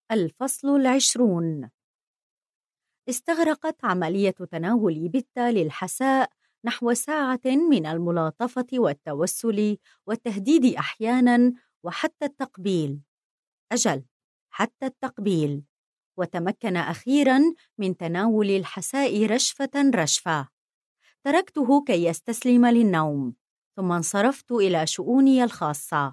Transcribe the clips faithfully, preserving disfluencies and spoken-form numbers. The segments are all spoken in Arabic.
الفصل العشرون. استغرقت عملية تناول بيتا للحساء نحو ساعة من الملاطفة والتوسل والتهديد أحياناً وحتى التقبيل. أجل، حتى التقبيل. وتمكن أخيراً من تناول الحساء رشفة رشفة. تركته كي يستسلم للنوم، ثم انصرفت إلى شؤوني الخاصة.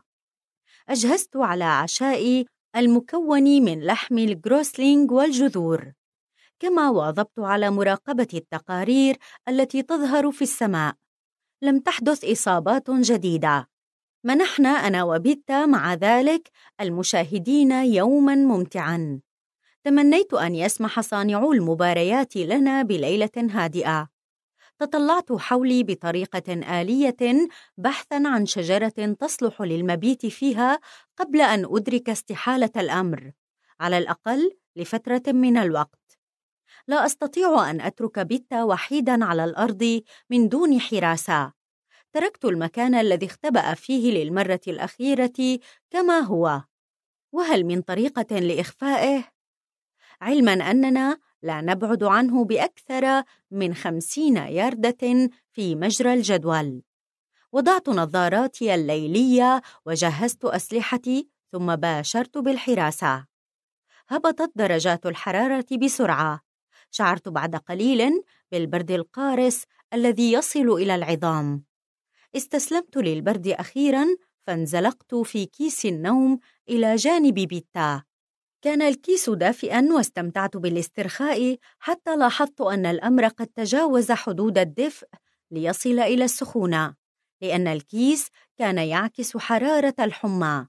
أجهزت على عشائي المكون من لحم الجروسلينغ والجذور، كما واظبت على مراقبة التقارير التي تظهر في السماء. لم تحدث إصابات جديدة. منحنا أنا وبيتا مع ذلك المشاهدين يوماً ممتعاً. تمنيت أن يسمح صانعو المباريات لنا بليلة هادئة. تطلعت حولي بطريقة آلية بحثاً عن شجرة تصلح للمبيت فيها قبل أن أدرك استحالة الأمر، على الأقل لفترة من الوقت. لا أستطيع أن أترك بيتا وحيداً على الأرض من دون حراسة. تركت المكان الذي اختبأ فيه للمرة الأخيرة كما هو. وهل من طريقة لإخفائه؟ علماً أننا لا نبعد عنه بأكثر من خمسين ياردة في مجرى الجدول. وضعت نظاراتي الليلية وجهزت أسلحتي، ثم باشرت بالحراسة. هبطت درجات الحرارة بسرعة. شعرت بعد قليل بالبرد القارس الذي يصل إلى العظام. استسلمت للبرد أخيراً، فانزلقت في كيس النوم إلى جانب بيتا. كان الكيس دافئاً واستمتعت بالاسترخاء حتى لاحظت أن الأمر قد تجاوز حدود الدفء ليصل إلى السخونة، لأن الكيس كان يعكس حرارة الحمى.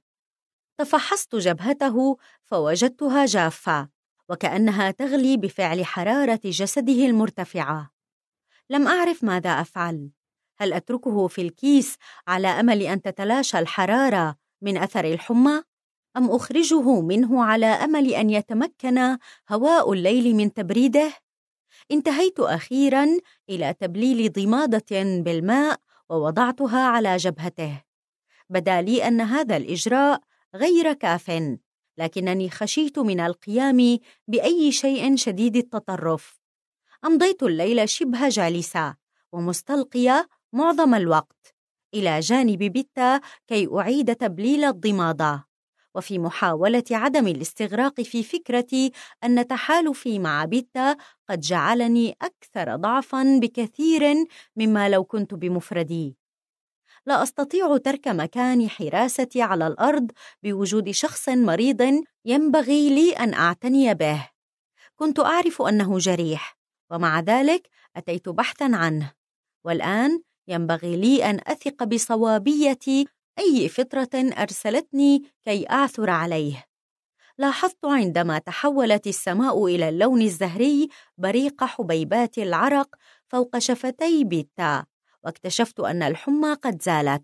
تفحصت جبهته فوجدتها جافة، وكأنها تغلي بفعل حرارة جسده المرتفعة. لم أعرف ماذا أفعل. هل أتركه في الكيس على أمل أن تتلاشى الحرارة من أثر الحمى؟ أم أخرجه منه على أمل أن يتمكن هواء الليل من تبريده؟ انتهيت أخيراً إلى تبليل ضمادة بالماء ووضعتها على جبهته. بدا لي أن هذا الإجراء غير كاف، لكنني خشيت من القيام بأي شيء شديد التطرف. أمضيت الليل شبه جالسة ومستلقية معظم الوقت إلى جانب بيتا كي أعيد تبليل الضمادة، وفي محاولة عدم الاستغراق في فكرة أن تحالفي مع بيتا قد جعلني أكثر ضعفاً بكثير مما لو كنت بمفردي. لا أستطيع ترك مكان حراستي على الأرض بوجود شخص مريض ينبغي لي أن أعتني به. كنت أعرف أنه جريح، ومع ذلك أتيت بحثاً عنه، والآن ينبغي لي أن أثق بصوابية أي فطرة أرسلتني كي أعثر عليه. لاحظت عندما تحولت السماء إلى اللون الزهري بريق حبيبات العرق فوق شفتي بيتا، واكتشفت أن الحمى قد زالت.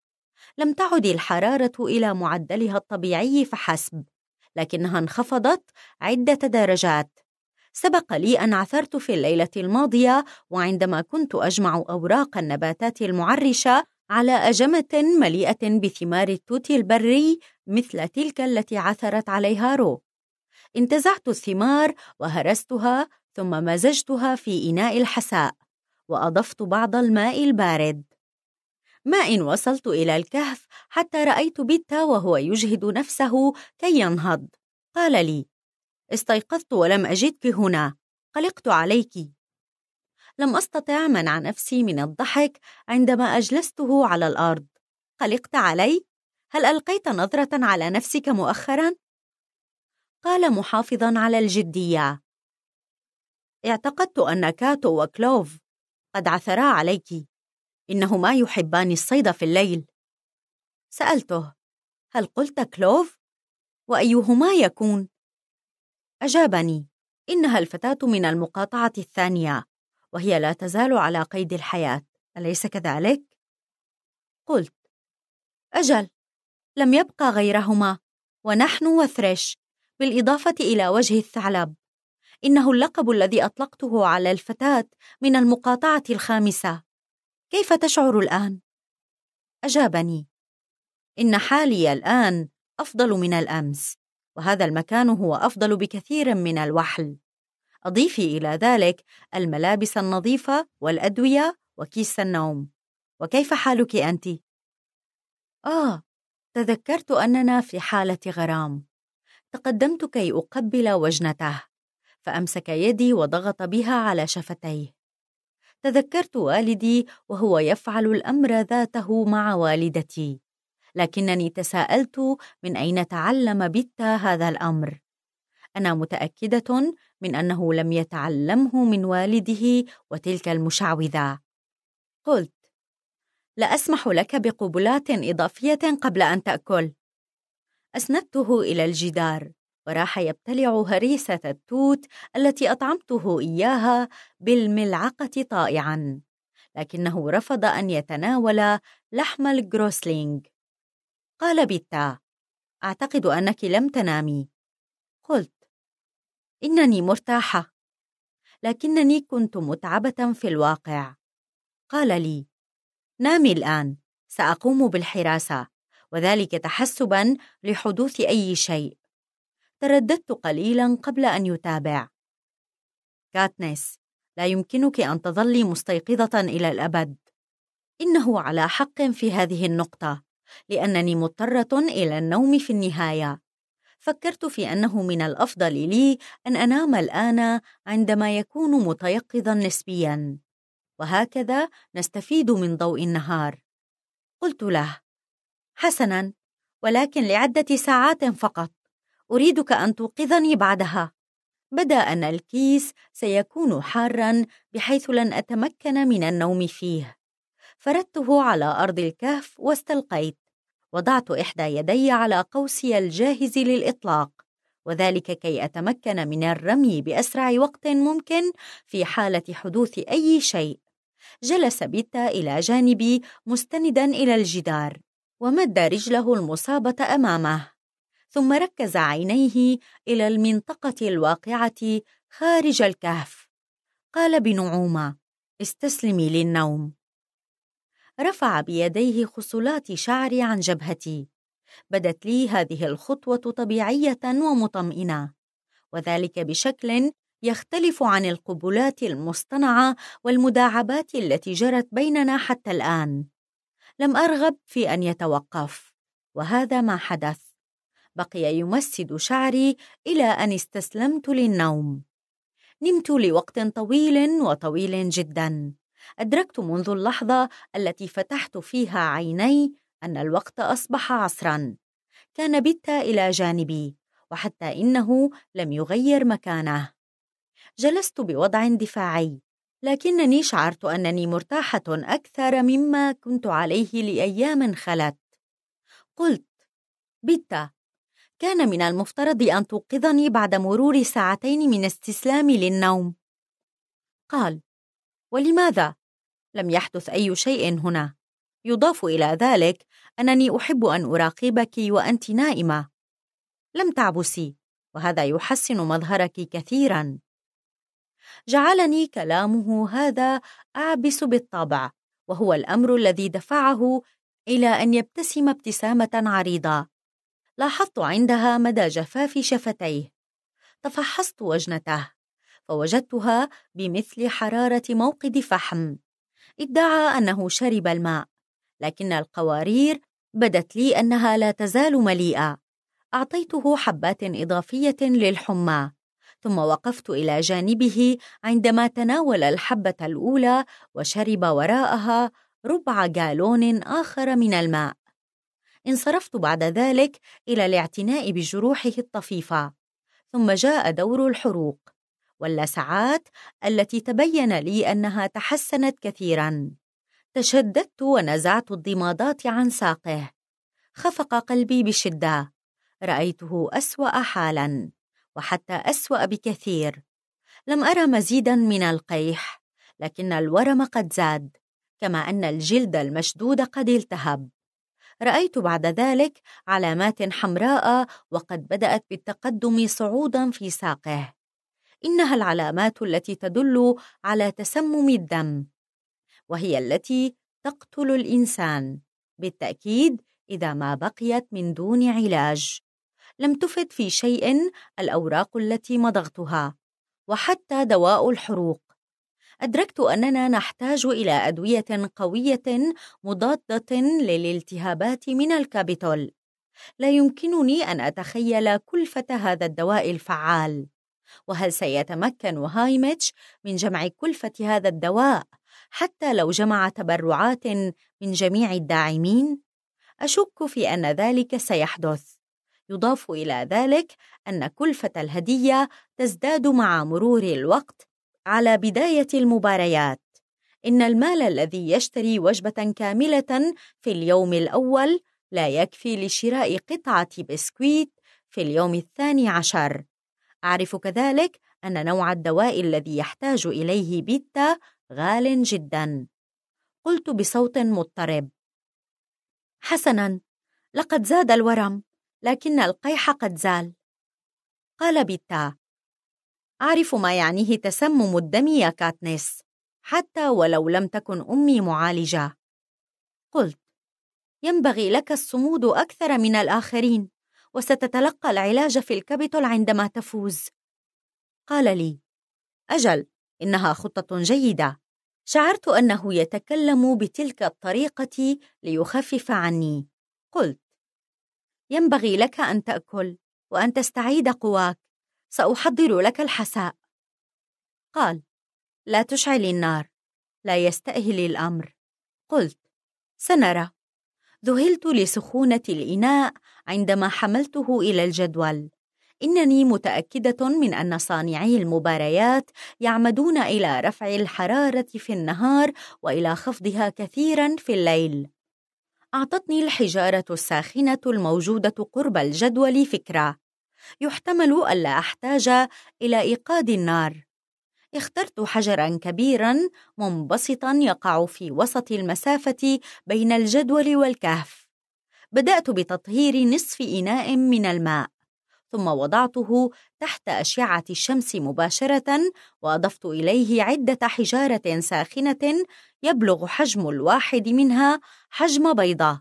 لم تعد الحرارة إلى معدلها الطبيعي فحسب، لكنها انخفضت عدة درجات. سبق لي أن عثرت في الليلة الماضية وعندما كنت أجمع أوراق النباتات المعرشة على أجمة مليئة بثمار التوت البري مثل تلك التي عثرت عليها رو. انتزعت الثمار وهرستها، ثم مزجتها في إناء الحساء وأضفت بعض الماء البارد. ما إن وصلت إلى الكهف حتى رأيت بيتا وهو يجهد نفسه كي ينهض. قال لي: استيقظت ولم أجدك هنا، قلقت عليك. لم أستطع منع نفسي من الضحك عندما أجلسته على الأرض. قلقت علي؟ هل ألقيت نظرة على نفسك مؤخرا؟ قال محافظا على الجدية: اعتقدت أن كاتو وكلوف قد عثرا عليك، إنهما يحبان الصيد في الليل. سألته: هل قلت كلوف؟ وأيهما يكون؟ أجابني: إنها الفتاة من المقاطعة الثانية، وهي لا تزال على قيد الحياة، أليس كذلك؟ قلت: أجل، لم يبقى غيرهما، ونحن وثريش، بالإضافة إلى وجه الثعلب. إنه اللقب الذي أطلقته على الفتاة من المقاطعة الخامسة. كيف تشعر الآن؟ أجابني: إن حالي الآن أفضل من الأمس. وهذا المكان هو أفضل بكثير من الوحل. أضيفي إلى ذلك الملابس النظيفة والأدوية وكيس النوم. وكيف حالك أنت؟ آه، تذكرت أننا في حالة غرام. تقدمت كي أقبل وجنته، فأمسك يدي وضغط بها على شفتيه. تذكرت والدي وهو يفعل الأمر ذاته مع والدتي، لكنني تساءلت من أين تعلم بيتا هذا الأمر. أنا متأكدة من أنه لم يتعلمه من والده وتلك المشعوذة. قلت: لا أسمح لك بقبلات إضافية قبل أن تأكل. أسندته إلى الجدار وراح يبتلع هريسة التوت التي أطعمته إياها بالملعقة طائعاً، لكنه رفض أن يتناول لحم الجروسلينج. قال بيتا: أعتقد أنك لم تنامي. قلت: إنني مرتاحة، لكنني كنت متعبة في الواقع. قال لي: نامي الآن، سأقوم بالحراسة، وذلك تحسباً لحدوث أي شيء. ترددت قليلاً قبل أن يتابع. كاتنيس، لا يمكنك أن تظلي مستيقظة إلى الأبد. إنه على حق في هذه النقطة، لأنني مضطرة إلى النوم في النهاية. فكرت في أنه من الأفضل لي أن أنام الآن عندما يكون متيقظاً نسبياً، وهكذا نستفيد من ضوء النهار. قلت له: حسناً، ولكن لعدة ساعات فقط. أريدك أن توقظني بعدها. بدا أن الكيس سيكون حاراً بحيث لن أتمكن من النوم فيه. فردته على أرض الكهف واستلقيت. وضعت إحدى يدي على قوسي الجاهز للإطلاق، وذلك كي أتمكن من الرمي بأسرع وقت ممكن في حالة حدوث أي شيء. جلس بيتا إلى جانبي مستنداً إلى الجدار، ومد رجله المصابة أمامه، ثم ركز عينيه إلى المنطقة الواقعة خارج الكهف. قال بنعومة: استسلمي للنوم. رفع بيديه خصلات شعري عن جبهتي. بدت لي هذه الخطوة طبيعية ومطمئنة، وذلك بشكل يختلف عن القبلات المصطنعة والمداعبات التي جرت بيننا حتى الآن. لم أرغب في أن يتوقف، وهذا ما حدث. بقي يمسد شعري إلى أن استسلمت للنوم. نمت لوقت طويل وطويل جدا. أدركت منذ اللحظة التي فتحت فيها عيني أن الوقت أصبح عصرا. كان بيتا إلى جانبي، وحتى إنه لم يغير مكانه. جلست بوضع دفاعي، لكنني شعرت أنني مرتاحة أكثر مما كنت عليه لأيام خلت. قلت: بيتا، كان من المفترض أن توقظني بعد مرور ساعتين من استسلامي للنوم. قال: ولماذا؟ لم يحدث أي شيء هنا. يضاف إلى ذلك أنني أحب أن أراقبك وأنت نائمة. لم تعبسي، وهذا يحسن مظهرك كثيرا. جعلني كلامه هذا أعبس بالطبع، وهو الأمر الذي دفعه إلى أن يبتسم ابتسامة عريضة. لاحظت عندها مدى جفاف شفتيه. تفحصت وجنته فوجدتها بمثل حرارة موقد فحم. ادعى أنه شرب الماء، لكن القوارير بدت لي أنها لا تزال مليئة. أعطيته حبات إضافية للحمى، ثم وقفت إلى جانبه عندما تناول الحبة الأولى وشرب وراءها ربع جالون آخر من الماء. انصرفت بعد ذلك إلى الاعتناء بجروحه الطفيفة، ثم جاء دور الحروق واللسعات التي تبين لي أنها تحسنت كثيراً. تشددت ونزعت الضمادات عن ساقه. خفق قلبي بشدة. رأيته أسوأ حالاً، وحتى أسوأ بكثير. لم أرى مزيداً من القيح، لكن الورم قد زاد، كما أن الجلد المشدود قد التهب. رأيت بعد ذلك علامات حمراء وقد بدأت بالتقدم صعوداً في ساقه. إنها العلامات التي تدل على تسمم الدم، وهي التي تقتل الإنسان بالتأكيد إذا ما بقيت من دون علاج. لم تفد في شيء الأوراق التي مضغتها، وحتى دواء الحروق. أدركت أننا نحتاج إلى أدوية قوية مضادة للالتهابات من الكابيتول. لا يمكنني أن أتخيل كلفة هذا الدواء الفعال. وهل سيتمكن هايميتش من جمع كلفة هذا الدواء حتى لو جمع تبرعات من جميع الداعمين؟ أشك في أن ذلك سيحدث. يضاف إلى ذلك أن كلفة الهدية تزداد مع مرور الوقت على بداية المباريات. إن المال الذي يشتري وجبة كاملة في اليوم الأول لا يكفي لشراء قطعة بسكويت في اليوم الثاني عشر. أعرف كذلك أن نوع الدواء الذي يحتاج إليه بيتا غال جدا. قلت بصوت مضطرب: حسناً، لقد زاد الورم، لكن القيح قد زال. قال بيتا: أعرف ما يعنيه تسمم الدم يا كاتنيس، حتى ولو لم تكن أمي معالجة. قلت: ينبغي لك الصمود أكثر من الآخرين، وستتلقى العلاج في الكابيتول عندما تفوز. قال لي: أجل، إنها خطة جيدة. شعرت أنه يتكلم بتلك الطريقة ليخفف عني. قلت: ينبغي لك أن تأكل وأن تستعيد قواك، سأحضر لك الحساء. قال: لا تشعل النار، لا يستأهل الأمر. قلت: سنرى. ذهلت لسخونة الإناء عندما حملته إلى الجدول. إنني متأكدة من أن صانعي المباريات يعمدون إلى رفع الحرارة في النهار وإلى خفضها كثيراً في الليل. أعطتني الحجارة الساخنة الموجودة قرب الجدول فكرة. يحتمل ألا أحتاج إلى إيقاد النار. اخترت حجراً كبيراً منبسطاً يقع في وسط المسافة بين الجدول والكهف. بدأت بتطهير نصف إناء من الماء، ثم وضعته تحت أشعة الشمس مباشرة، وأضفت إليه عدة حجارة ساخنة يبلغ حجم الواحد منها حجم بيضة.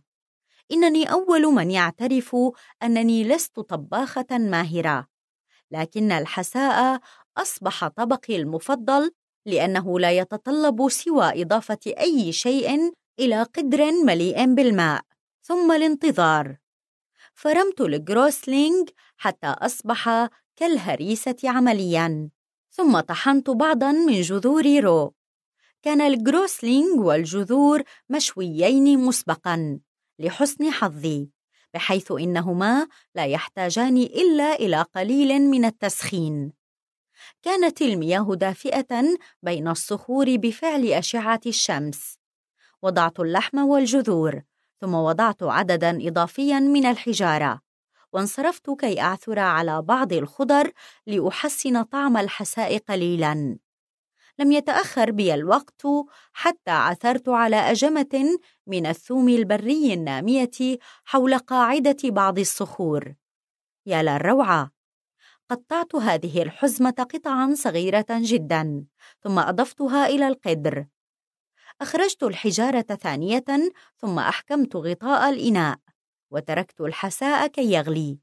إنني أول من يعترف أنني لست طباخة ماهرة، لكن الحساء أصبح طبقي المفضل لأنه لا يتطلب سوى إضافة أي شيء إلى قدر مليء بالماء ثم الانتظار. فرمت الجروسلينج حتى أصبح كالهريسة عملياً، ثم طحنت بعضاً من جذور رو. كان الجروسلينج والجذور مشويين مسبقاً لحسن حظي، بحيث إنهما لا يحتاجان إلا إلى قليل من التسخين. كانت المياه دافئة بين الصخور بفعل أشعة الشمس. وضعت اللحم والجذور، ثم وضعت عدداً إضافياً من الحجارة، وانصرفت كي أعثر على بعض الخضر لأحسن طعم الحساء قليلاً. لم يتأخر بي الوقت حتى عثرت على أجمة من الثوم البري النامية حول قاعدة بعض الصخور. يا للروعة! قطعت هذه الحزمة قطعاً صغيرة جداً، ثم أضفتها إلى القدر. أخرجت الحجارة ثانية، ثم أحكمت غطاء الإناء، وتركت الحساء كي يغلي.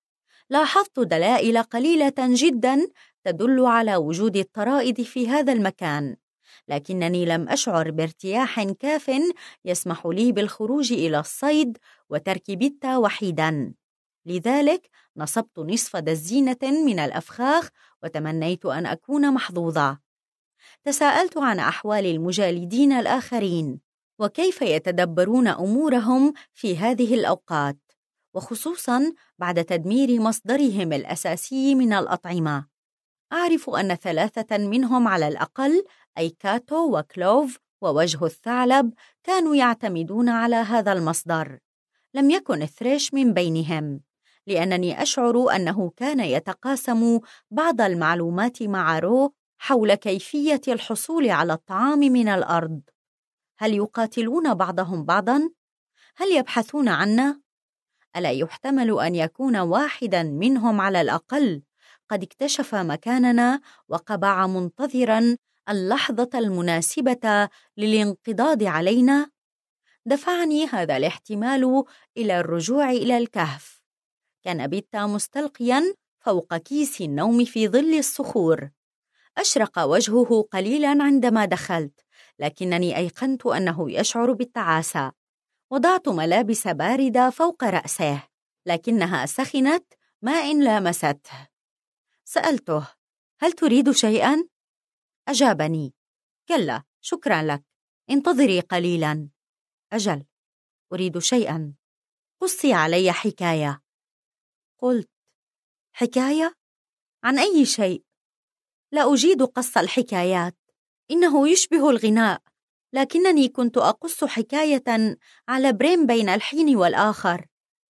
لاحظت دلائل قليلة جداً تدل على وجود الطرائد في هذا المكان، لكنني لم أشعر بارتياح كاف يسمح لي بالخروج إلى الصيد وترك بيتا وحيداً. لذلك نصبت نصف دزينة من الأفخاخ وتمنيت أن أكون محظوظة. تساءلت عن أحوال المجالدين الآخرين وكيف يتدبرون أمورهم في هذه الأوقات، وخصوصاً بعد تدمير مصدرهم الأساسي من الأطعمة. أعرف أن ثلاثة منهم على الأقل، أي كاتو وكلوف ووجه الثعلب، كانوا يعتمدون على هذا المصدر. لم يكن ثريش من بينهم، لأنني أشعر أنه كان يتقاسم بعض المعلومات مع رو حول كيفية الحصول على الطعام من الأرض. هل يقاتلون بعضهم بعضاً؟ هل يبحثون عنا؟ ألا يحتمل أن يكون واحداً منهم على الأقل قد اكتشف مكاننا وقبع منتظراً اللحظة المناسبة للانقضاض علينا؟ دفعني هذا الاحتمال إلى الرجوع إلى الكهف. كان بيتا مستلقياً فوق كيس النوم في ظل الصخور. أشرق وجهه قليلاً عندما دخلت، لكنني أيقنت أنه يشعر بالتعاسة. وضعت ملابس باردة فوق رأسه، لكنها سخنت ما إن لامسته. سألته: هل تريد شيئاً؟ أجابني: كلا، شكراً لك، انتظري قليلاً. أجل، أريد شيئاً، قصي علي حكاية. قلت: حكاية؟ عن أي شيء؟ لا أجيد قص الحكايات، إنه يشبه الغناء، لكنني كنت أقص حكاية على بريم بين الحين والآخر.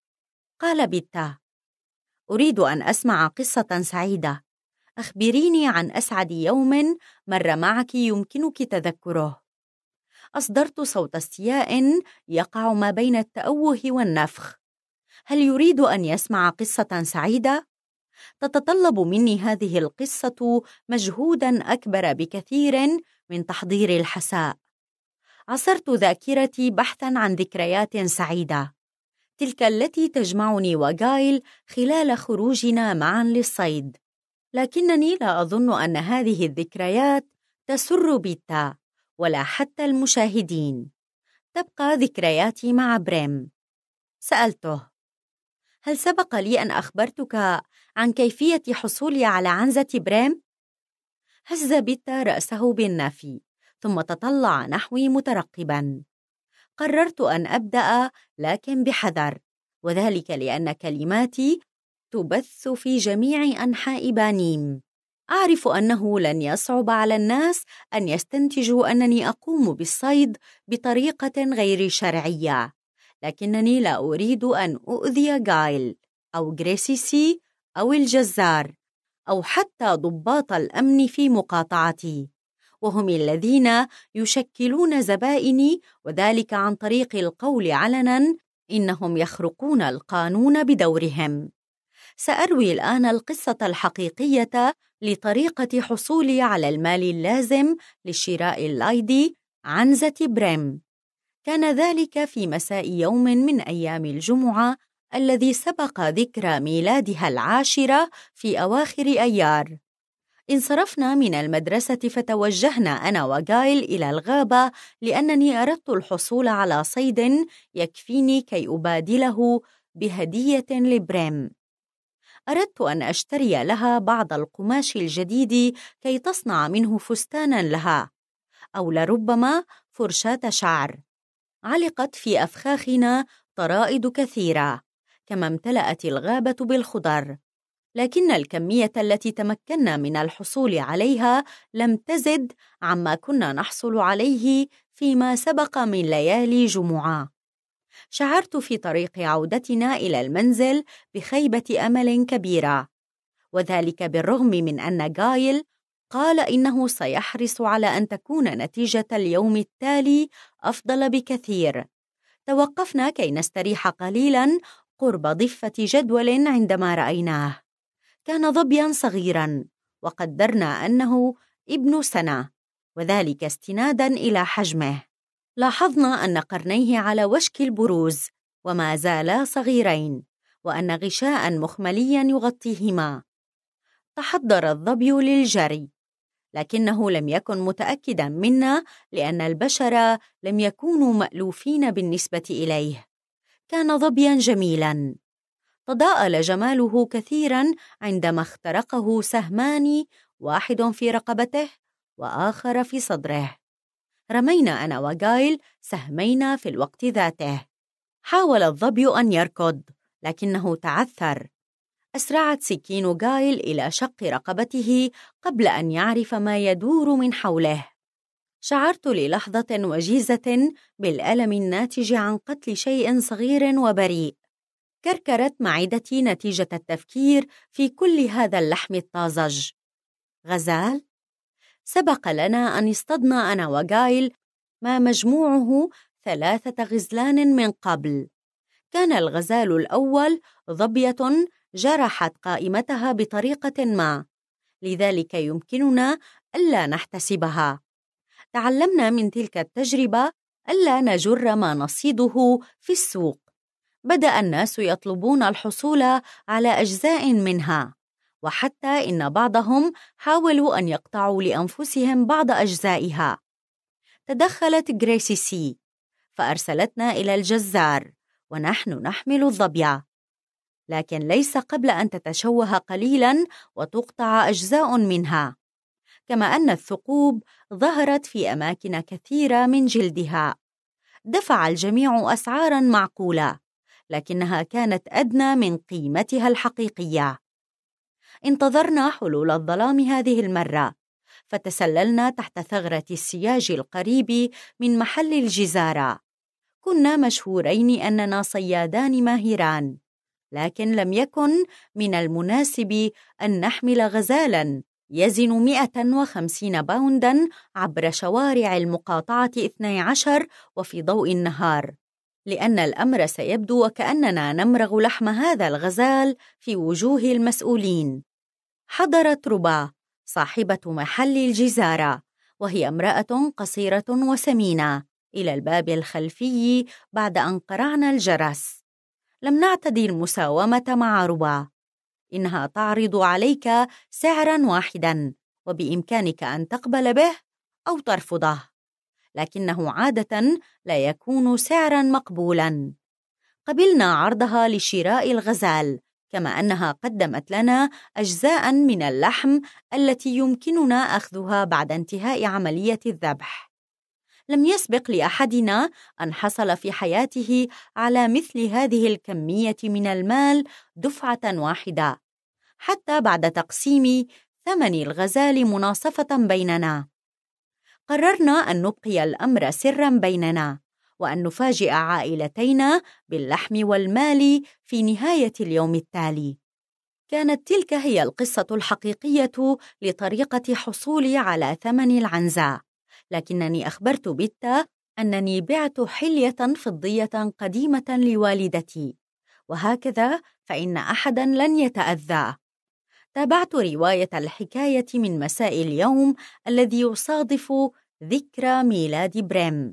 قال بيتا: أريد أن أسمع قصة سعيدة، أخبريني عن أسعد يوم مر معك يمكنك تذكره. أصدرت صوت استياء يقع ما بين التأوه والنفخ. هل يريد أن يسمع قصة سعيدة؟ تتطلب مني هذه القصة مجهوداً أكبر بكثير من تحضير الحساء. عصرت ذاكرتي بحثاً عن ذكريات سعيدة، تلك التي تجمعني وغايل خلال خروجنا معاً للصيد، لكنني لا أظن أن هذه الذكريات تسر بيتا ولا حتى المشاهدين. تبقى ذكرياتي مع بريم. سألته: هل سبق لي أن أخبرتك عن كيفية حصولي على عنزة بريم؟ هز بيتا رأسه بالنفي، ثم تطلع نحوي مترقباً. قررت أن أبدأ، لكن بحذر، وذلك لأن كلماتي تبث في جميع أنحاء بانيم. أعرف أنه لن يصعب على الناس أن يستنتجوا أنني أقوم بالصيد بطريقة غير شرعية، لكنني لا أريد أن أؤذي غايل أو غريسيسي أو الجزار أو حتى ضباط الأمن في مقاطعتي، وهم الذين يشكلون زبائني، وذلك عن طريق القول علناً إنهم يخرقون القانون بدورهم. سأروي الآن القصة الحقيقية لطريقة حصولي على المال اللازم لشراء اللايدي عنزة بريم. كان ذلك في مساء يوم من أيام الجمعة الذي سبق ذكرى ميلادها العاشرة في أواخر أيار. انصرفنا من المدرسة فتوجهنا أنا وغايل إلى الغابة، لأنني أردت الحصول على صيد يكفيني كي أبادله بهدية لبريم. أردت أن أشتري لها بعض القماش الجديد كي تصنع منه فستاناً لها، أو لربما فرشاة شعر. علقت في أفخاخنا طرائد كثيرة، كما امتلأت الغابة بالخضر، لكن الكمية التي تمكنا من الحصول عليها لم تزد عما كنا نحصل عليه فيما سبق من ليالي جمعة. شعرت في طريق عودتنا إلى المنزل بخيبة أمل كبيرة، وذلك بالرغم من أن غايل قال إنه سيحرص على أن تكون نتيجة اليوم التالي أفضل بكثير. توقفنا كي نستريح قليلاً قرب ضفة جدول عندما رأيناه. كان ظبياً صغيراً، وقدرنا أنه ابن سنة، وذلك استناداً إلى حجمه. لاحظنا أن قرنيه على وشك البروز وما زالا صغيرين، وأن غشاء مخمليا يغطيهما. تحضر الظبي للجري، لكنه لم يكن متأكدا منا لأن البشر لم يكونوا مألوفين بالنسبة إليه. كان ظبيا جميلا، تضاءل جماله كثيرا عندما اخترقه سهمان، واحد في رقبته وآخر في صدره. رمينا أنا وغايل سهمينا في الوقت ذاته. حاول الظبي أن يركض، لكنه تعثر. أسرعت سكين غايل إلى شق رقبته قبل أن يعرف ما يدور من حوله. شعرت للحظة وجيزة بالألم الناتج عن قتل شيء صغير وبريء. كركرت معدتي نتيجة التفكير في كل هذا اللحم الطازج. غزال؟ سبق لنا أن اصطدنا أنا وغايل ما مجموعه ثلاثة غزلان من قبل. كان الغزال الأول ظبية جرحت قائمتها بطريقة ما، لذلك يمكننا ألا نحتسبها. تعلمنا من تلك التجربة ألا نجر ما نصيده في السوق. بدأ الناس يطلبون الحصول على أجزاء منها، وحتى إن بعضهم حاولوا أن يقطعوا لأنفسهم بعض أجزائها. تدخلت غريسي سي فأرسلتنا إلى الجزار ونحن نحمل الظبي، لكن ليس قبل أن تتشوه قليلاً وتقطع أجزاء منها، كما أن الثقوب ظهرت في أماكن كثيرة من جلدها. دفع الجميع أسعاراً معقولة، لكنها كانت أدنى من قيمتها الحقيقية. انتظرنا حلول الظلام هذه المرة، فتسللنا تحت ثغرة السياج القريب من محل الجزارة. كنا مشهورين أننا صيادان ماهران، لكن لم يكن من المناسب أن نحمل غزالاً يزن مئة وخمسين باونداً عبر شوارع المقاطعة اثني عشر وفي ضوء النهار، لأن الأمر سيبدو وكأننا نمرغ لحم هذا الغزال في وجوه المسؤولين. حضرت روبا صاحبة محل الجزارة، وهي امرأة قصيرة وسمينة، إلى الباب الخلفي بعد أن قرعنا الجرس. لم نعتدي المساومة مع روبا، إنها تعرض عليك سعراً واحداً وبإمكانك أن تقبل به أو ترفضه، لكنه عادة لا يكون سعراً مقبولاً. قبلنا عرضها لشراء الغزال، كما أنها قدمت لنا أجزاء من اللحم التي يمكننا أخذها بعد انتهاء عملية الذبح. لم يسبق لأحدنا أن حصل في حياته على مثل هذه الكمية من المال دفعة واحدة، حتى بعد تقسيم ثمن الغزال مناصفة بيننا. قررنا أن نبقي الأمر سراً بيننا، وأن نفاجئ عائلتينا باللحم والمال في نهاية اليوم التالي. كانت تلك هي القصة الحقيقية لطريقة حصولي على ثمن العنزة، لكنني أخبرت بيتا أنني بعت حلية فضية قديمة لوالدتي، وهكذا فإن أحداً لن يتأذى. تابعت رواية الحكاية من مساء اليوم الذي يصادف ذكرى ميلاد بريم.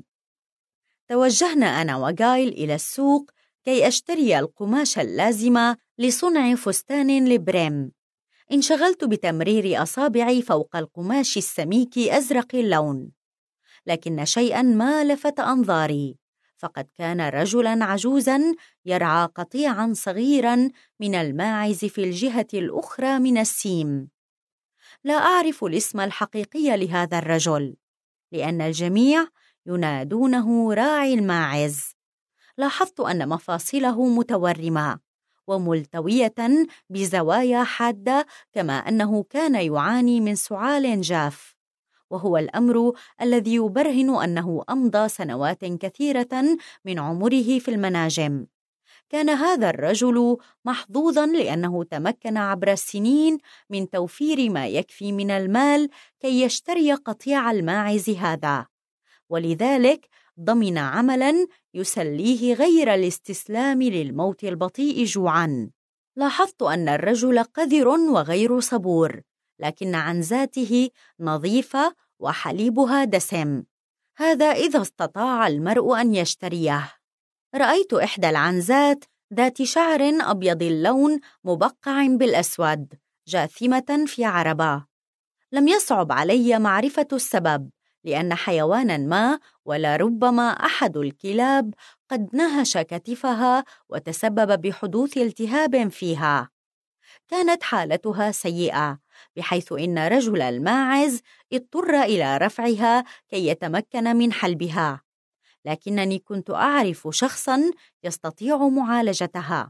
توجهنا أنا وغايل إلى السوق كي أشتري القماش اللازم لصنع فستان لبريم. انشغلت بتمرير أصابعي فوق القماش السميك أزرق اللون، لكن شيئاً ما لفت أنظاري، فقد كان رجلاً عجوزاً يرعى قطيعاً صغيراً من الماعز في الجهة الأخرى من السيم. لا أعرف الاسم الحقيقي لهذا الرجل، لأن الجميع ينادونه راعي الماعز. لاحظت أن مفاصله متورمة وملتوية بزوايا حادة، كما أنه كان يعاني من سعال جاف، وهو الأمر الذي يبرهن أنه أمضى سنوات كثيرة من عمره في المناجم. كان هذا الرجل محظوظاً لأنه تمكن عبر السنين من توفير ما يكفي من المال كي يشتري قطيع الماعز هذا، ولذلك ضمن عملاً يسليه غير الاستسلام للموت البطيء جوعاً. لاحظت أن الرجل قذر وغير صبور، لكن عنزاته نظيفة وحليبها دسم، هذا إذا استطاع المرء أن يشتريه. رأيت إحدى العنزات ذات شعر أبيض اللون مبقع بالأسود جاثمة في عربة. لم يصعب علي معرفة السبب، لأن حيواناً ما ولربما أحد الكلاب قد نهش كتفها وتسبب بحدوث التهاب فيها. كانت حالتها سيئة، بحيث إن رجل الماعز اضطر إلى رفعها كي يتمكن من حلبها، لكنني كنت أعرف شخصاً يستطيع معالجتها.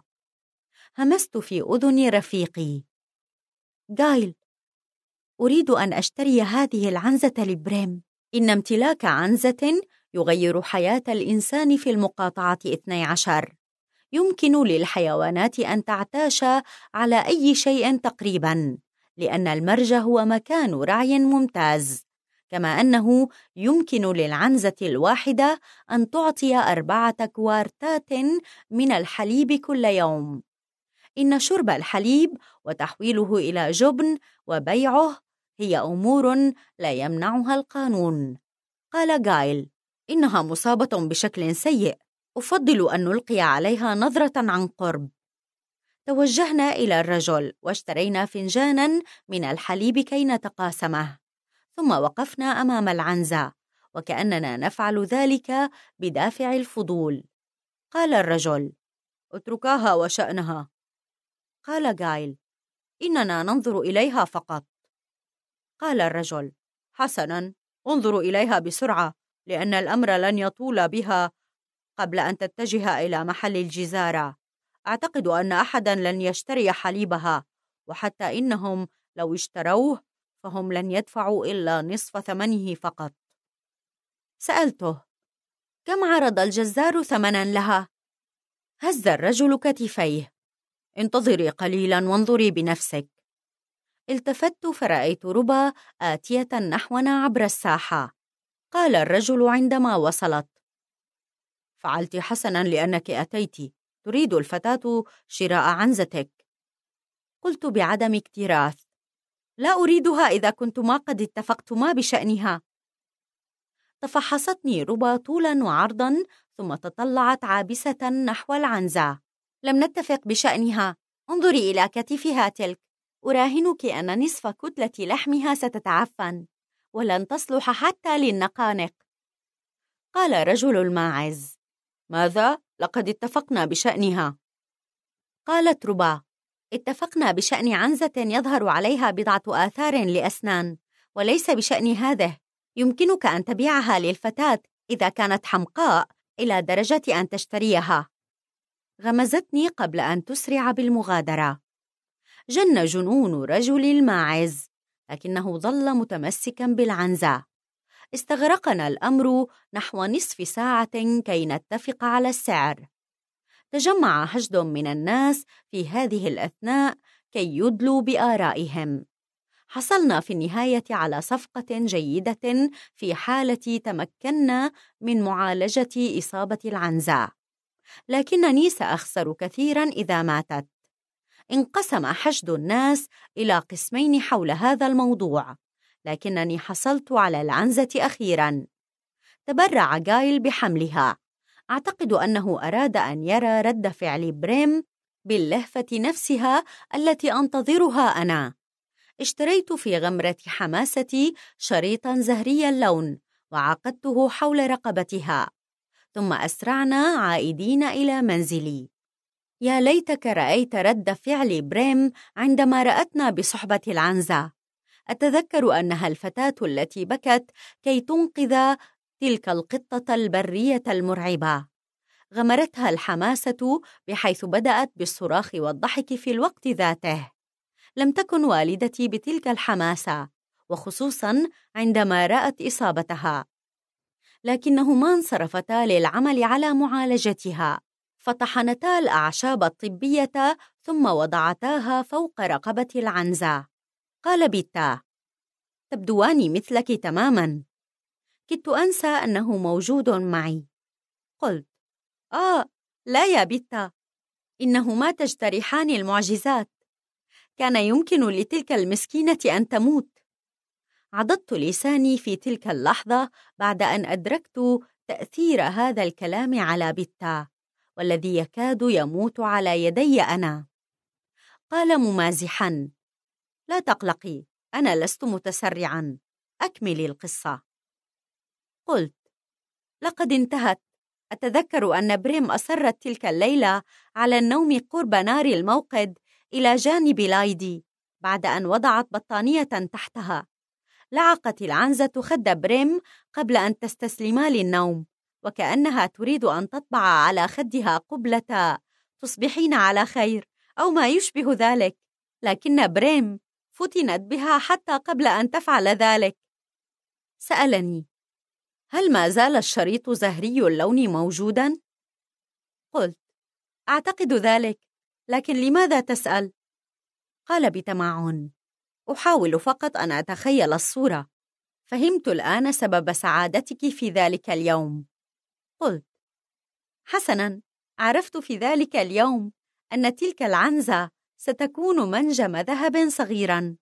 همست في أذن رفيقي: غايل، أريد أن أشتري هذه العنزة لبريم. إن امتلاك عنزة يغير حياة الإنسان في المقاطعة اثني عشر. يمكن للحيوانات أن تعتاش على أي شيء تقريباً، لأن المرج هو مكان رعي ممتاز، كما أنه يمكن للعنزة الواحدة أن تعطي أربعة كوارتات من الحليب كل يوم. إن شرب الحليب وتحويله إلى جبن وبيعه هي أمور لا يمنعها القانون. قال غايل: إنها مصابة بشكل سيء، أفضل أن نلقي عليها نظرة عن قرب. توجهنا إلى الرجل واشترينا فنجاناً من الحليب كي نتقاسمه، ثم وقفنا أمام العنزة وكأننا نفعل ذلك بدافع الفضول. قال الرجل: اتركاها وشأنها. قال غايل: إننا ننظر إليها فقط. قال الرجل: حسناً، انظروا إليها بسرعة، لأن الأمر لن يطول بها قبل أن تتجه إلى محل الجزارة. أعتقد أن أحداً لن يشتري حليبها، وحتى إنهم لو اشتروه فهم لن يدفعوا إلا نصف ثمنه فقط. سألته: كم عرض الجزار ثمناً لها؟ هز الرجل كتفيه: انتظري قليلاً وانظري بنفسك. التفت فرأيت ربا آتية نحونا عبر الساحة. قال الرجل عندما وصلت: فعلت حسناً لأنك أتيت، تريد الفتاة شراء عنزتك. قلت بعدم اكتراث: لا أريدها إذا كنتما قد اتفقتما بشأنها. تفحصتني ربا طولاً وعرضاً ثم تطلعت عابسة نحو العنزة. لم نتفق بشأنها، انظري إلى كتفها تلك، أراهنك أن نصف كتلة لحمها ستتعفن ولن تصلح حتى للنقانق. قال رجل الماعز: ماذا؟ لقد اتفقنا بشأنها. قالت ربا: اتفقنا بشأن عنزة يظهر عليها بضعة آثار لأسنان، وليس بشأن هذه. يمكنك أن تبيعها للفتاة إذا كانت حمقاء إلى درجة أن تشتريها. غمزتني قبل أن تسرع بالمغادرة. جن جنون رجل الماعز، لكنه ظل متمسكا بالعنزة. استغرقنا الأمر نحو نصف ساعة كي نتفق على السعر. تجمع حشد من الناس في هذه الأثناء كي يدلوا بآرائهم. حصلنا في النهاية على صفقة جيدة في حالة تمكنا من معالجة إصابة العنزة، لكنني سأخسر كثيراً إذا ماتت. انقسم حشد الناس إلى قسمين حول هذا الموضوع، لكنني حصلت على العنزة أخيراً. تبرع غايل بحملها. أعتقد أنه أراد أن يرى رد فعل بريم باللهفة نفسها التي أنتظرها أنا. اشتريت في غمرة حماستي شريطاً زهري اللون وعقدته حول رقبتها، ثم أسرعنا عائدين إلى منزلي. يا ليتك رأيت رد فعل بريم عندما رأتنا بصحبة العنزة. أتذكر أنها الفتاة التي بكت كي تنقذ تلك القطة البرية المرعبة. غمرتها الحماسة بحيث بدأت بالصراخ والضحك في الوقت ذاته. لم تكن والدتي بتلك الحماسة، وخصوصاً عندما رأت إصابتها، لكنهما انصرفتا للعمل على معالجتها، فطحنتا الأعشاب الطبية ثم وضعتاها فوق رقبة العنزة. قال بيتا: تبدوان مثلك تماماً. كدت أنسى أنه موجود معي. قلت: آه، لا يا بيتا، إنهما تجترحان المعجزات. كان يمكن لتلك المسكينة أن تموت. عضدت لساني في تلك اللحظة بعد أن أدركت تأثير هذا الكلام على بيتا، والذي يكاد يموت على يدي أنا. قال ممازحاً: لا تقلقي، أنا لست متسرعاً، أكملي القصة. قلت: لقد انتهت. أتذكر أن بريم أصرت تلك الليلة على النوم قرب نار الموقد إلى جانب لايدي بعد أن وضعت بطانية تحتها. لعقت العنزة خد بريم قبل أن تستسلما للنوم، وكأنها تريد أن تطبع على خدها قبلة تصبحين على خير أو ما يشبه ذلك، لكن بريم فتنت بها حتى قبل أن تفعل ذلك. سألني: هل ما زال الشريط زهري اللون موجوداً؟ قلت: أعتقد ذلك، لكن لماذا تسأل؟ قال بتمعن: أحاول فقط أن أتخيل الصورة. فهمت الآن سبب سعادتك في ذلك اليوم. قلت: حسناً، عرفت في ذلك اليوم أن تلك العنزة ستكون منجم ذهب صغيراً.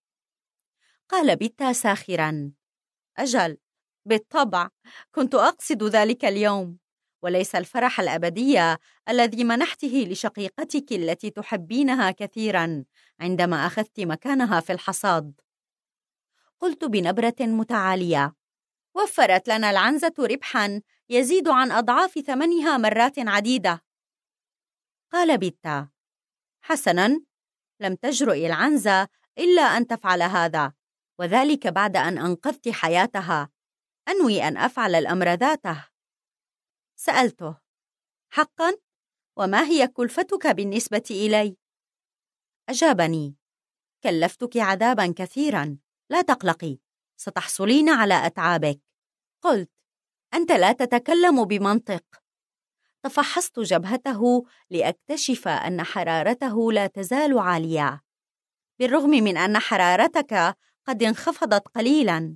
قال بيتا ساخراً: أجل، بالطبع، كنت أقصد ذلك اليوم، وليس الفرح الأبدي الذي منحته لشقيقتك التي تحبينها كثيراً عندما أخذت مكانها في الحصاد. قلت بنبرة متعالية: وفرت لنا العنزة ربحاً يزيد عن أضعاف ثمنها مرات عديدة. قال بيتا: حسناً، لم تجرؤ العنزة إلا أن تفعل هذا، وذلك بعد أن أنقذت حياتها. أنوي أن أفعل الأمر ذاته. سألته: حقاً؟ وما هي كلفتك بالنسبة إلي؟ أجابني: كلفتك عذاباً كثيراً، لا تقلقي، ستحصلين على أتعابك. قلت: أنت لا تتكلم بمنطق. تفحصت جبهته لأكتشف أن حرارته لا تزال عالية، بالرغم من أن حرارتك قد انخفضت قليلاً.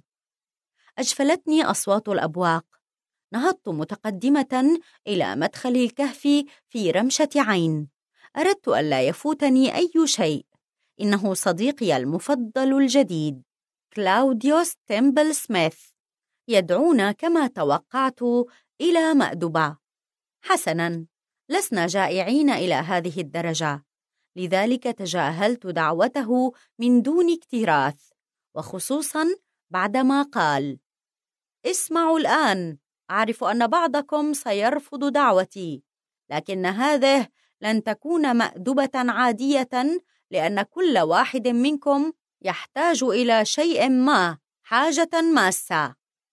أجفلتني أصوات الأبواق. نهضت متقدمة إلى مدخل الكهف في رمشة عين. أردت ألا يفوتني أي شيء. إنه صديقي المفضل الجديد كلاوديوس تيمبل سميث، يدعونا كما توقعت إلى مأدبة. حسناً، لسنا جائعين إلى هذه الدرجة، لذلك تجاهلت دعوته من دون اكتراث، وخصوصاً بعدما قال: اسمعوا الآن، أعرف أن بعضكم سيرفض دعوتي، لكن هذه لن تكون مأدبة عادية، لأن كل واحد منكم يحتاج إلى شيء ما، حاجة ماسة.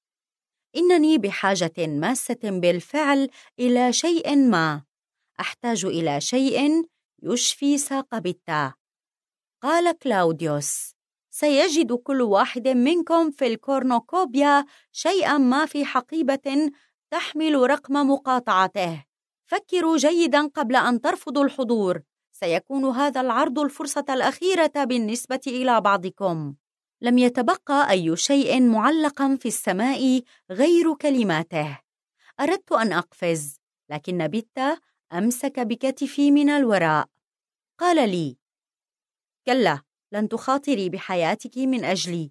إنني بحاجة ماسة بالفعل إلى شيء ما. أحتاج إلى شيء يشفي ساق بيتا. قال كلاوديوس: سيجد كل واحد منكم في الكورنوكوبيا شيئا ما في حقيبة تحمل رقم مقاطعته. فكروا جيدا قبل أن ترفضوا الحضور. سيكون هذا العرض الفرصة الأخيرة بالنسبة إلى بعضكم. لم يتبقى أي شيء معلقا في السماء غير كلماته. أردت أن أقفز، لكن بيتا أمسك بكتفي من الوراء. قال لي: كلا، لن تخاطري بحياتك من أجلي.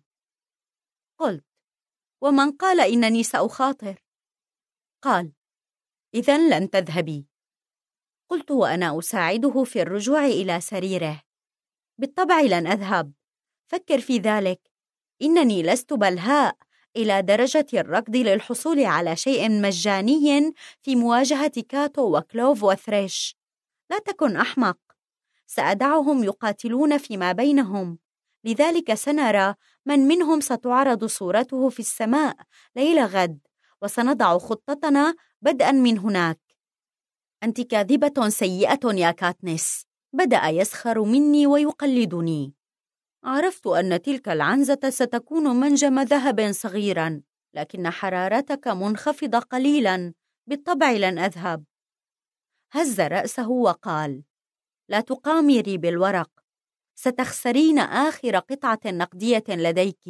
قلت: ومن قال إنني سأخاطر؟ قال: إذن لن تذهبي. قلت وأنا أساعده في الرجوع إلى سريره: بالطبع لن أذهب. فكر في ذلك. إنني لست بلهاء إلى درجة الركض للحصول على شيء مجاني في مواجهة كاتو وكلوف وثريش. لا تكن أحمق. سأدعهم يقاتلون فيما بينهم، لذلك سنرى من منهم ستعرض صورته في السماء ليل غد، وسنضع خطتنا بدءا من هناك. أنت كاذبة سيئة يا كاتنس. بدأ يسخر مني ويقلدني. عرفت أن تلك العنزة ستكون منجم ذهب صغيرا، لكن حرارتك منخفضة قليلا. بالطبع لن أذهب. هز رأسه وقال: لا تقامري بالورق، ستخسرين آخر قطعة نقدية لديك.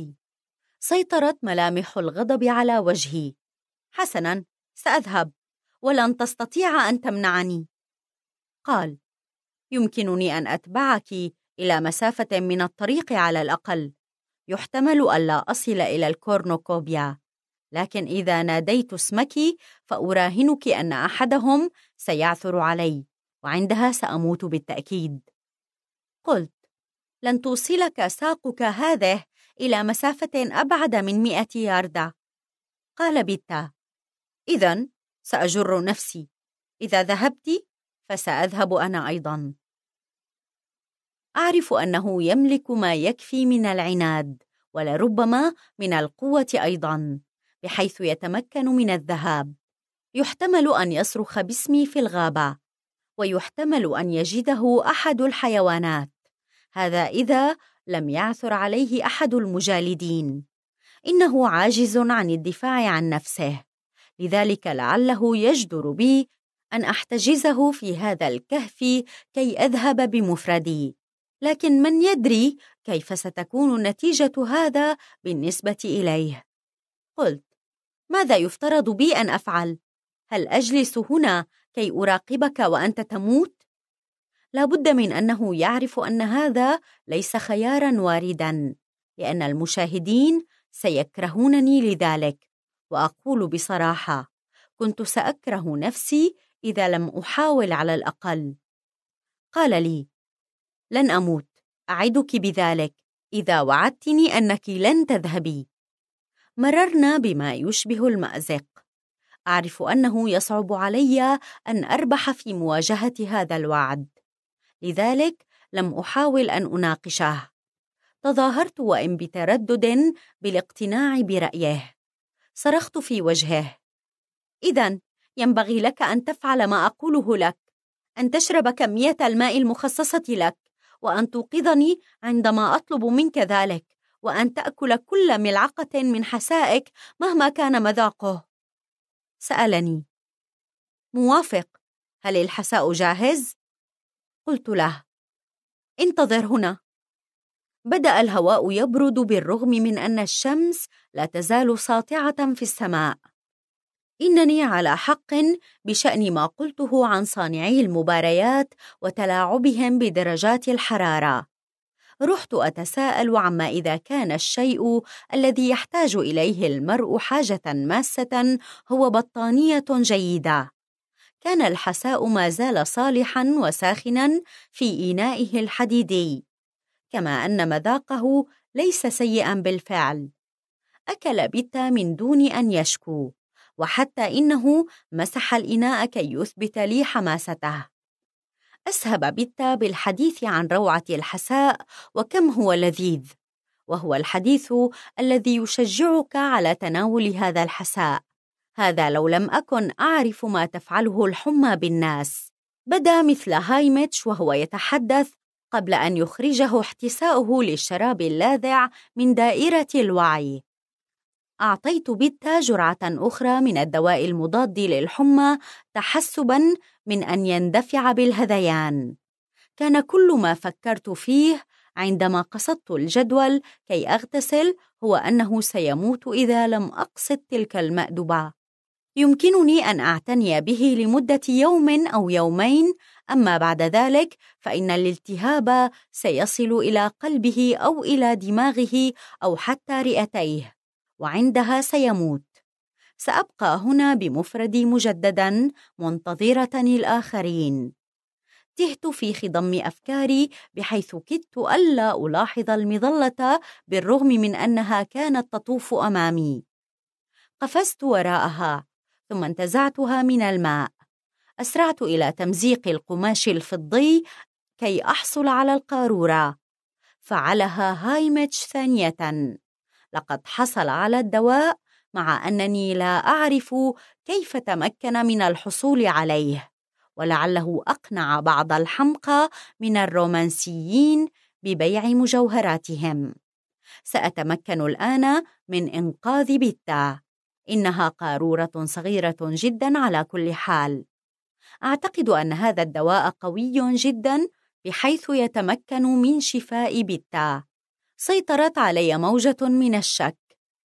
سيطرت ملامح الغضب على وجهي. حسناً، سأذهب، ولن تستطيع أن تمنعني. قال: يمكنني أن أتبعك إلى مسافة من الطريق على الأقل. يحتمل ألا أصل إلى الكورنوكوبيا، لكن إذا ناديت اسمك فأراهنك أن أحدهم سيعثر علي، وعندها سأموت بالتأكيد. قلت: لن توصلك ساقك هذه إلى مسافة أبعد من مئة ياردة. قال بيتا: إذن سأجر نفسي. إذا ذهبت فسأذهب أنا أيضا. أعرف أنه يملك ما يكفي من العناد، ولربما من القوة أيضا، بحيث يتمكن من الذهاب. يحتمل أن يصرخ باسمي في الغابة، ويحتمل أن يجده أحد الحيوانات، هذا إذا لم يعثر عليه أحد المجالدين. إنه عاجز عن الدفاع عن نفسه، لذلك لعله يجدر بي أن أحتجزه في هذا الكهف كي أذهب بمفردي، لكن من يدري كيف ستكون نتيجة هذا بالنسبة إليه. قلت: ماذا يفترض بي أن أفعل؟ هل أجلس هنا كي أراقبك وأنت تموت؟ لابد من أنه يعرف أن هذا ليس خياراً وارداً، لأن المشاهدين سيكرهونني لذلك. وأقول بصراحة، كنت سأكره نفسي إذا لم أحاول على الأقل. قال لي: لن أموت، أعدك بذلك إذا وعدتني أنك لن تذهبي. مررنا بما يشبه المأزق. أعرف أنه يصعب علي أن أربح في مواجهة هذا الوعد، لذلك لم أحاول أن أناقشه. تظاهرت وإن بتردد بالاقتناع برأيه. صرخت في وجهه: إذن ينبغي لك أن تفعل ما أقوله لك، أن تشرب كمية الماء المخصصة لك، وأن توقظني عندما أطلب منك ذلك، وأن تأكل كل ملعقة من حسائك مهما كان مذاقه. سألني: موافق، هل الحساء جاهز؟ قلت له: انتظر هنا. بدأ الهواء يبرد بالرغم من أن الشمس لا تزال ساطعة في السماء. إنني على حق بشأن ما قلته عن صانعي المباريات وتلاعبهم بدرجات الحرارة. رحت أتساءل عما إذا كان الشيء الذي يحتاج إليه المرء حاجة ماسة هو بطانية جيدة. كان الحساء ما زال صالحاً وساخناً في إنائه الحديدي، كما أن مذاقه ليس سيئاً بالفعل. أكل بيتا من دون أن يشكو، وحتى إنه مسح الإناء كي يثبت لي حماسته. أسهب بيتا بالحديث عن روعة الحساء وكم هو لذيذ، وهو الحديث الذي يشجعك على تناول هذا الحساء. هذا لو لم أكن أعرف ما تفعله الحمى بالناس. بدا مثل هايميتش وهو يتحدث قبل أن يخرجه احتساؤه للشراب اللاذع من دائرة الوعي. أعطيت بيتا جرعة أخرى من الدواء المضاد للحمى تحسباً من أن يندفع بالهذيان. كان كل ما فكرت فيه عندما قصدت الجدول كي أغتسل هو أنه سيموت إذا لم أقصد تلك المأدبة. يمكنني أن أعتني به لمدة يوم أو يومين، أما بعد ذلك فإن الالتهاب سيصل إلى قلبه أو إلى دماغه أو حتى رئتيه، وعندها سيموت. سأبقى هنا بمفردي مجدداً منتظرة الآخرين. تهت في خضم أفكاري بحيث كدت ألا ألاحظ المظلة بالرغم من أنها كانت تطوف أمامي. قفزت وراءها ثم انتزعتها من الماء. أسرعت إلى تمزيق القماش الفضي كي أحصل على القارورة. فعلها هايميتش ثانية. لقد حصل على الدواء مع أنني لا أعرف كيف تمكن من الحصول عليه، ولعله أقنع بعض الحمقى من الرومانسيين ببيع مجوهراتهم. سأتمكن الآن من إنقاذ بيتا. إنها قارورة صغيرة جدا على كل حال. أعتقد أن هذا الدواء قوي جدا بحيث يتمكن من شفاء بيتا. سيطرت علي موجة من الشك.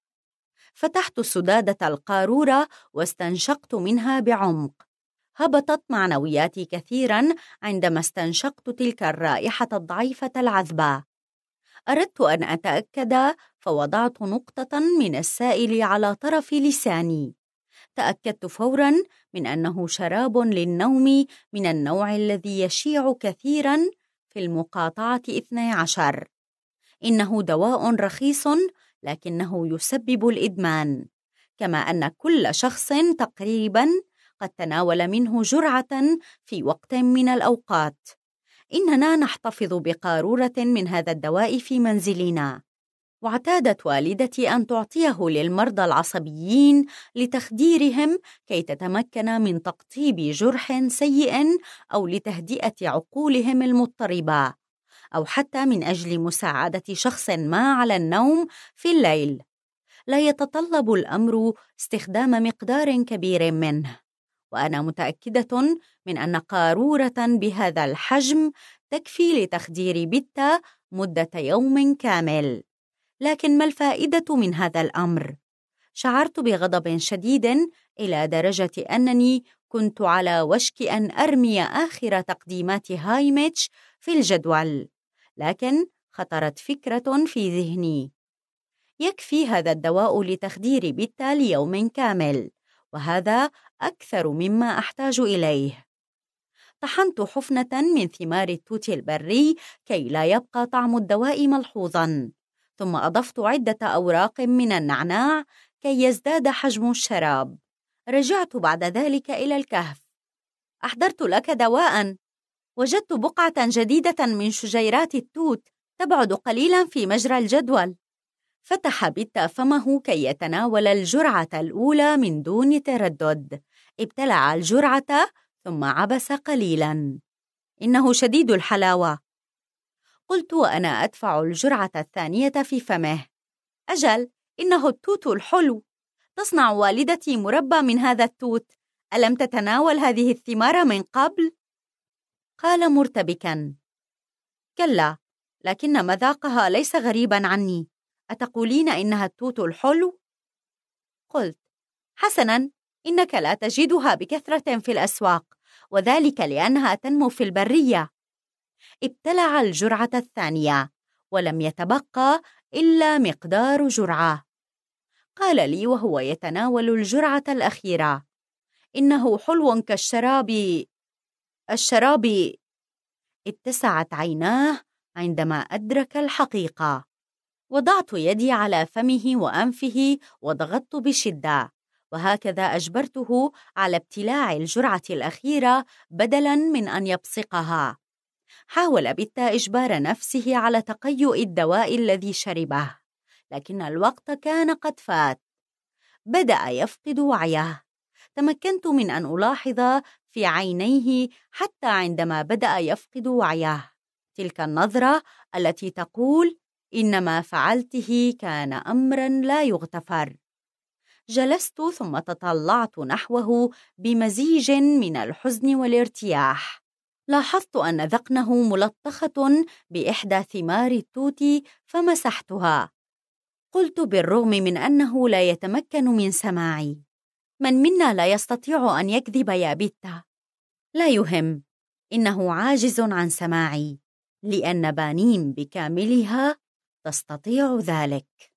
فتحت سدادة القارورة واستنشقت منها بعمق. هبطت معنوياتي كثيرا عندما استنشقت تلك الرائحة الضعيفة العذبة. أردت أن أتأكد، فوضعت نقطة من السائل على طرف لساني. تأكدت فوراً من أنه شراب للنوم من النوع الذي يشيع كثيراً في المقاطعة اثني عشر. إنه دواء رخيص لكنه يسبب الإدمان، كما أن كل شخص تقريباً قد تناول منه جرعة في وقت من الأوقات. إننا نحتفظ بقارورة من هذا الدواء في منزلنا، واعتادت والدتي أن تعطيه للمرضى العصبيين لتخديرهم كي تتمكن من تقطيب جرح سيء أو لتهدئة عقولهم المضطربة، أو حتى من أجل مساعدة شخص ما على النوم في الليل. لا يتطلب الأمر استخدام مقدار كبير منه، وأنا متأكدة من أن قارورة بهذا الحجم تكفي لتخدير بيتا مدة يوم كامل. لكن ما الفائدة من هذا الأمر؟ شعرت بغضب شديد إلى درجة أنني كنت على وشك أن أرمي آخر تقديمات هايميتش في الجدول، لكن خطرت فكرة في ذهني: يكفي هذا الدواء لتخدير بيتا ليوم كامل، وهذا أكثر مما أحتاج إليه. طحنت حفنة من ثمار التوت البري كي لا يبقى طعم الدواء ملحوظاً، ثم أضفت عدة أوراق من النعناع كي يزداد حجم الشراب. رجعت بعد ذلك إلى الكهف. أحضرت لك دواءً. وجدت بقعة جديدة من شجيرات التوت تبعد قليلاً في مجرى الجدول. فتح بيتا فمه كي يتناول الجرعة الأولى من دون تردد. ابتلع الجرعة ثم عبس قليلاً. إنه شديد الحلاوة، قلت وأنا أدفع الجرعة الثانية في فمه. أجل، إنه التوت الحلو. تصنع والدتي مربى من هذا التوت. ألم تتناول هذه الثمار من قبل؟ قال مرتبكاً: كلا، لكن مذاقها ليس غريباً عني. أتقولين إنها التوت الحلو؟ قلت: حسناً، إنك لا تجدها بكثرة في الأسواق، وذلك لأنها تنمو في البرية. ابتلع الجرعة الثانية ولم يتبقى إلا مقدار جرعة. قال لي وهو يتناول الجرعة الأخيرة: إنه حلو كالشراب. الشراب. اتسعت عيناه عندما أدرك الحقيقة. وضعت يدي على فمه وأنفه وضغطت بشدة، وهكذا أجبرته على ابتلاع الجرعة الأخيرة بدلاً من أن يبصقها. حاول بيتا إجبار نفسه على تقيؤ الدواء الذي شربه، لكن الوقت كان قد فات. بدأ يفقد وعيه. تمكنت من أن ألاحظ في عينيه حتى عندما بدأ يفقد وعيه تلك النظرة التي تقول إن ما فعلته كان أمراً لا يغتفر. جلست ثم تطلعت نحوه بمزيج من الحزن والارتياح. لاحظت أن ذقنه ملطخة بإحدى ثمار التوت فمسحتها. قلت بالرغم من أنه لا يتمكن من سماعي: من منا لا يستطيع أن يكذب يا بيتا؟ لا يهم، إنه عاجز عن سماعي، لأن بانين بكاملها تستطيع ذلك.